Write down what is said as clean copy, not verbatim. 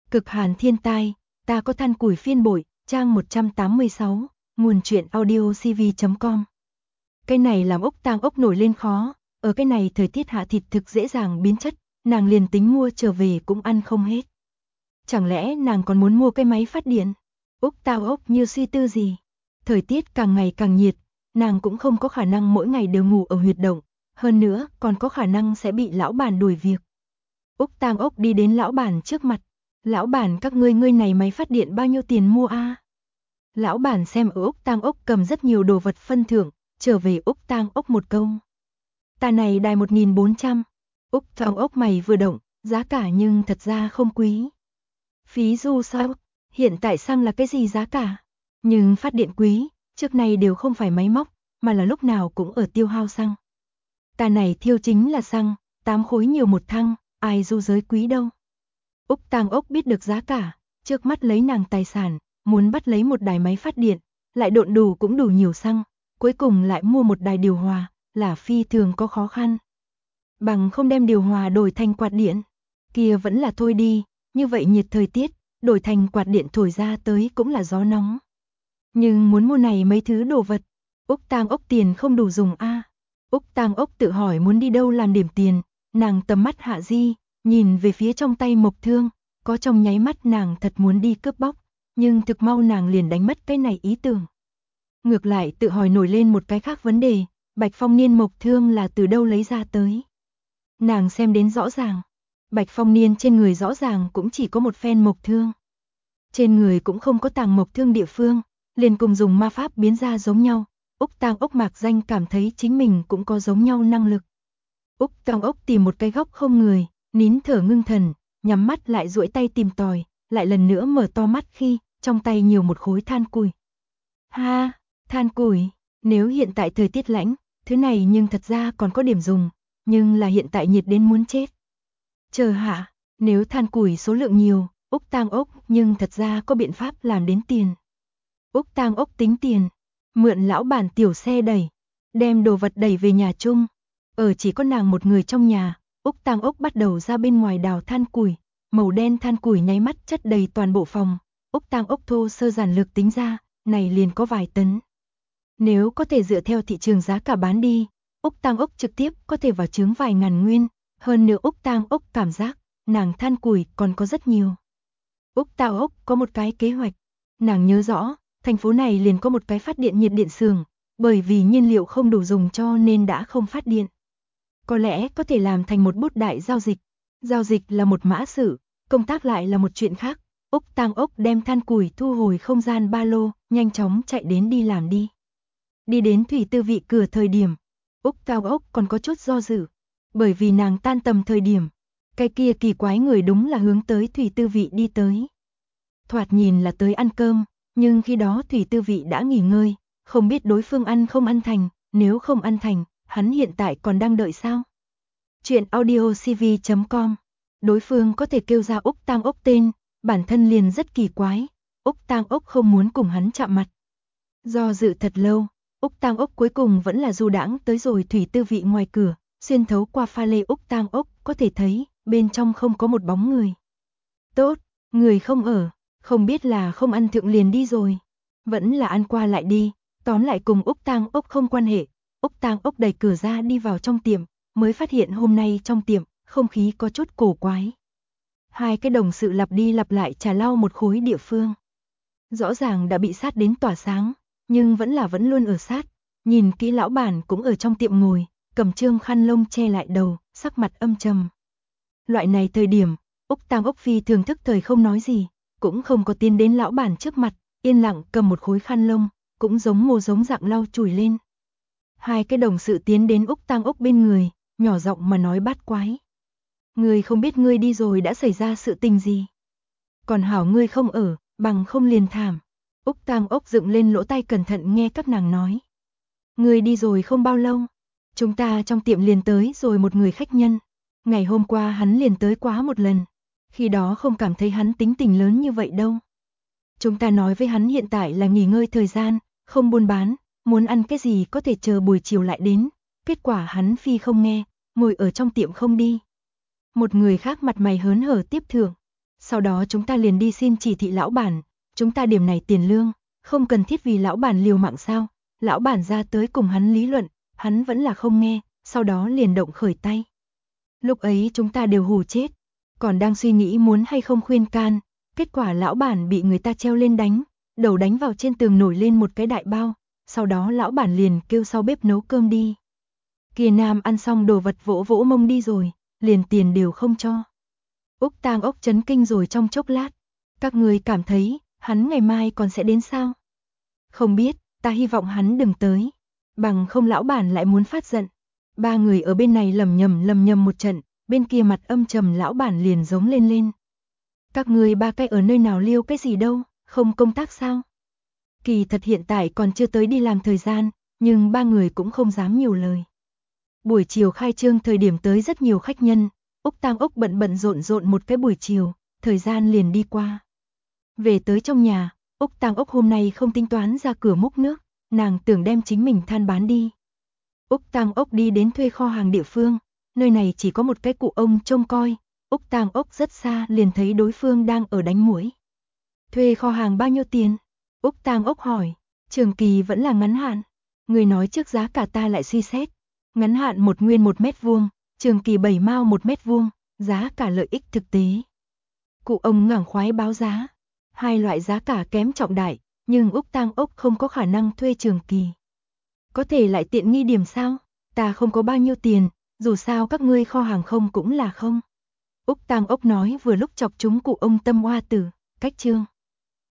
Cực hàn thiên tai, ta có than củi phiên bội, trang 186, nguồn truyện audio cv.com. Cái này làm ốc tang ốc nổi lên khó, ở cái này thời tiết hạ thịt thực dễ dàng biến chất, nàng liền tính mua trở về cũng ăn không hết. Chẳng lẽ nàng còn muốn mua cái máy phát điện? Ốc tang ốc như suy tư gì? Thời tiết càng ngày càng nhiệt, nàng cũng không có khả năng mỗi ngày đều ngủ ở huyệt động, hơn nữa còn có khả năng sẽ bị lão bản đuổi việc. Úc tang ốc đi đến lão bản trước mặt. Lão bản, các ngươi này máy phát điện bao nhiêu tiền mua a? Lão bản xem ở Úc tang ốc cầm rất nhiều đồ vật phân thưởng, trở về Úc tang ốc một câu. Ta này đài 1.400. Úc tang ốc mày vừa động, giá cả nhưng thật ra không quý. Phí du sao? Hiện tại xăng là cái gì giá cả? Nhưng phát điện quý, trước này đều không phải máy móc, mà là lúc nào cũng ở tiêu hao xăng. Ta này thiêu chính là xăng, 8 khối nhiều một thăng, ai du giới quý đâu. Úc tang ốc biết được giá cả, trước mắt lấy nàng tài sản, muốn bắt lấy một đài máy phát điện, lại độn đủ cũng đủ nhiều xăng, cuối cùng lại mua một đài điều hòa, là phi thường có khó khăn. Bằng không đem điều hòa đổi thành quạt điện, kia vẫn là thôi đi, như vậy nhiệt thời tiết, đổi thành quạt điện thổi ra tới cũng là gió nóng. Nhưng muốn mua này mấy thứ đồ vật, Úc tang ốc tiền không đủ dùng a. Úc tang ốc tự hỏi muốn đi đâu làm điểm tiền, nàng tầm mắt hạ di, nhìn về phía trong tay mộc thương, có trong nháy mắt nàng thật muốn đi cướp bóc, nhưng thực mau nàng liền đánh mất cái này ý tưởng. Ngược lại tự hỏi nổi lên một cái khác vấn đề, Bạch Phong Niên mộc thương là từ đâu lấy ra tới. Nàng xem đến rõ ràng, Bạch Phong Niên trên người rõ ràng cũng chỉ có một phen mộc thương. Trên người cũng không có tàng mộc thương địa phương, liền cùng dùng ma pháp biến ra giống nhau. Úc tang ốc mạc danh cảm thấy chính mình cũng có giống nhau năng lực. Úc tang ốc tìm một cái góc không người, nín thở ngưng thần, nhắm mắt lại duỗi tay tìm tòi, lại lần nữa mở to mắt khi trong tay nhiều một khối than củi. Ha, than củi, nếu hiện tại thời tiết lạnh, thứ này nhưng thật ra còn có điểm dùng, nhưng là hiện tại nhiệt đến muốn chết. Chờ hạ, nếu than củi số lượng nhiều, Úc tang ốc nhưng thật ra có biện pháp làm đến tiền. Úc tang ốc tính tiền, mượn lão bản tiểu xe đẩy, đem đồ vật đẩy về nhà chung. Ở chỉ có nàng một người trong nhà, Úc tang ốc bắt đầu ra bên ngoài đào than củi, màu đen than củi nháy mắt chất đầy toàn bộ phòng. Úc tang ốc thô sơ giản lược tính ra, này liền có vài tấn. Nếu có thể dựa theo thị trường giá cả bán đi, Úc tang ốc trực tiếp có thể vào chướng vài ngàn nguyên, hơn nữa Úc tang ốc cảm giác, nàng than củi còn có rất nhiều. Úc tang ốc có một cái kế hoạch, nàng nhớ rõ, thành phố này liền có một cái phát điện nhiệt điện xưởng, bởi vì nhiên liệu không đủ dùng cho nên đã không phát điện. Có lẽ có thể làm thành một bút đại giao dịch là một mã sự, công tác lại là một chuyện khác. Úc tang ốc đem than củi thu hồi không gian ba lô, nhanh chóng chạy đến đi làm đi. Đi đến Thủy Tư Vị cửa thời điểm, Úc tang ốc còn có chút do dự, bởi vì nàng tan tầm thời điểm, cái kia kỳ quái người đúng là hướng tới Thủy Tư Vị đi tới. Thoạt nhìn là tới ăn cơm, nhưng khi đó Thủy Tư Vị đã nghỉ ngơi, không biết đối phương ăn không ăn thành, nếu không ăn thành, hắn hiện tại còn đang đợi sao? Chuyện audio cv.com. Đối phương có thể kêu ra Úc tang ốc tên, bản thân liền rất kỳ quái, Úc tang ốc không muốn cùng hắn chạm mặt. Do dự thật lâu, Úc tang ốc cuối cùng vẫn là du đãng tới rồi Thủy Tư Vị ngoài cửa, xuyên thấu qua pha lê Úc tang ốc có thể thấy, bên trong không có một bóng người. Tốt, người không ở, không biết là không ăn thượng liền đi rồi, vẫn là ăn qua lại đi, tóm lại cùng Úc tang ốc không quan hệ. Úc tang ốc đẩy cửa ra đi vào trong tiệm, mới phát hiện hôm nay trong tiệm, không khí có chút cổ quái. Hai cái đồng sự lặp đi lặp lại trà lau một khối địa phương. Rõ ràng đã bị sát đến tỏa sáng, nhưng vẫn luôn ở sát. Nhìn kỹ lão bản cũng ở trong tiệm ngồi, cầm trương khăn lông che lại đầu, sắc mặt âm trầm. Loại này thời điểm, Úc tang ốc phi thường thức thời không nói gì, cũng không có tiến đến lão bản trước mặt, yên lặng cầm một khối khăn lông, cũng giống mô giống dạng lau chùi lên. Hai cái đồng sự tiến đến Úc tang ốc bên người, nhỏ giọng mà nói bát quái. Ngươi không biết ngươi đi rồi đã xảy ra sự tình gì. Còn hảo ngươi không ở, bằng không liền thảm. Úc tang ốc dựng lên lỗ tai cẩn thận nghe các nàng nói. Ngươi đi rồi không bao lâu, chúng ta trong tiệm liền tới rồi một người khách nhân. Ngày hôm qua hắn liền tới quá một lần, khi đó không cảm thấy hắn tính tình lớn như vậy đâu. Chúng ta nói với hắn hiện tại là nghỉ ngơi thời gian, không buôn bán, muốn ăn cái gì có thể chờ buổi chiều lại đến. Kết quả hắn phi không nghe, ngồi ở trong tiệm không đi. Một người khác mặt mày hớn hở tiếp thưởng. Sau đó chúng ta liền đi xin chỉ thị lão bản, chúng ta điểm này tiền lương, không cần thiết vì lão bản liều mạng sao? Lão bản ra tới cùng hắn lý luận, hắn vẫn là không nghe, sau đó liền động khởi tay. Lúc ấy chúng ta đều hù chết, còn đang suy nghĩ muốn hay không khuyên can, kết quả lão bản bị người ta treo lên đánh, đầu đánh vào trên tường nổi lên một cái đại bao, sau đó lão bản liền kêu sau bếp nấu cơm đi. Kia nam ăn xong đồ vật vỗ vỗ mông đi rồi, liền tiền đều không cho. Úc Tang Ốc chấn kinh rồi trong chốc lát. Các người cảm thấy, hắn ngày mai còn sẽ đến sao? Không biết, ta hy vọng hắn đừng tới. Bằng không lão bản lại muốn phát giận. Ba người ở bên này lầm nhầm một trận, bên kia mặt âm trầm lão bản liền giống lên. Các người ba cái ở nơi nào liêu cái gì đâu, không công tác sao? Kỳ thật hiện tại còn chưa tới đi làm thời gian, nhưng ba người cũng không dám nhiều lời. Buổi chiều khai trương thời điểm tới rất nhiều khách nhân, Úc Tang Ốc bận rộn một cái buổi chiều, thời gian liền đi qua. Về tới trong nhà, Úc Tang Ốc hôm nay không tính toán ra cửa múc nước, nàng tưởng đem chính mình than bán đi. Úc Tang Ốc đi đến thuê kho hàng địa phương, nơi này chỉ có một cái cụ ông trông coi, Úc Tang Ốc rất xa liền thấy đối phương đang ở đánh muỗi. Thuê kho hàng bao nhiêu tiền? Úc Tang Ốc hỏi, trường kỳ vẫn là ngắn hạn. Người nói trước giá cả ta lại suy xét. Ngắn hạn 1 nguyên 1 mét vuông, trường kỳ 7 mao 1 mét vuông, giá cả lợi ích thực tế. Cụ ông ngảng khoái báo giá. Hai loại giá cả kém trọng đại, nhưng Úc Tang Ốc không có khả năng thuê trường kỳ. Có thể lại tiện nghi điểm sao? Ta không có bao nhiêu tiền, dù sao các ngươi kho hàng không cũng là không. Úc Tang Ốc nói vừa lúc chọc trúng cụ ông tâm oa tử, cách chương.